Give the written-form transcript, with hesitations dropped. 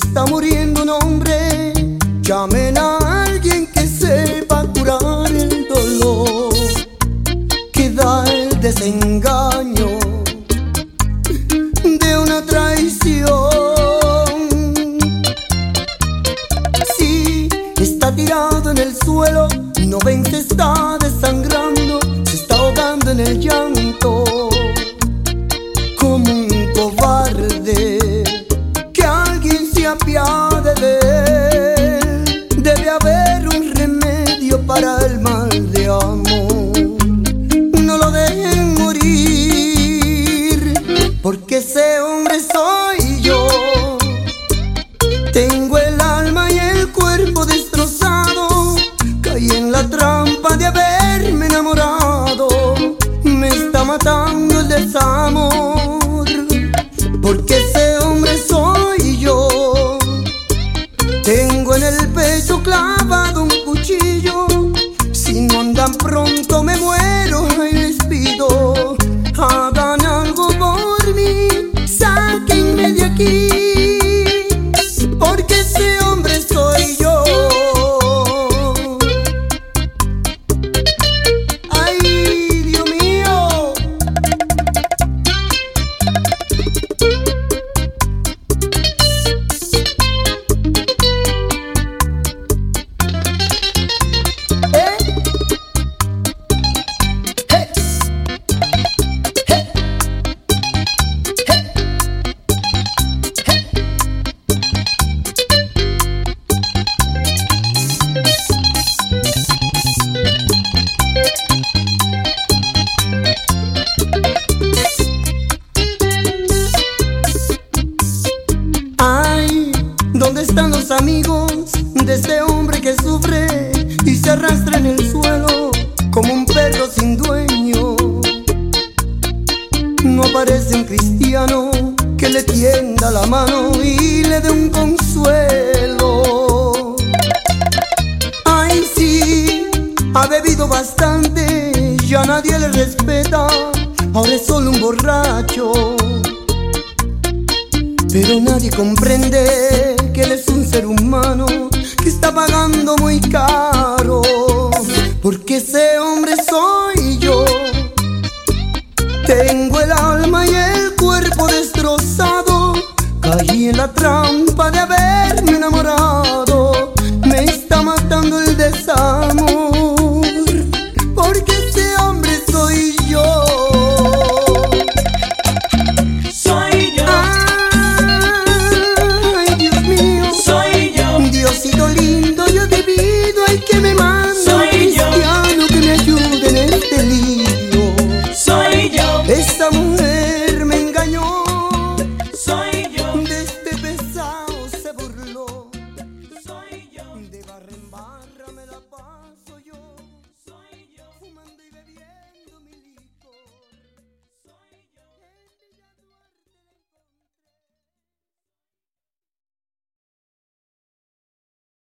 está muriendo un hombre, llamen a alguien que sepa curar el dolor que da el desengaño de una traición. Sí, está tirado en el suelo, no ven que está desangrando, se está ahogando en el llanto como un cobarde. Que alguien se apiade de él, debe haber un remedio para el mal de amor. No lo dejen morir, porque ese hombre soy yo. Tengo el alma y el cuerpo destrozado, caí en la trampa de haberme enamorado. Me está matando el desamor, porque ese hombre soy yo. Tengo en el pecho clavado un cuchillo, si no andan pronto me muero. Ay, les pido, hagan algo por mí, sáquenme de aquí, porque ese hombre soy yo. Ay, Dios mío. Ay, ¿dónde están los amigos de este hombre que sufre y se arrastra en el suelo como un perro sin dueño? No aparece un cristiano que le tienda la mano y le dé un consuelo. Ay, sí, ha bebido bastante, ya nadie le respeta, ahora es solo un borracho. Pero nadie comprende que él es un ser humano que está pagando muy caro, porque ese hombre soy yo. Tengo el alma y el cuerpo destrozado, caí en la trampa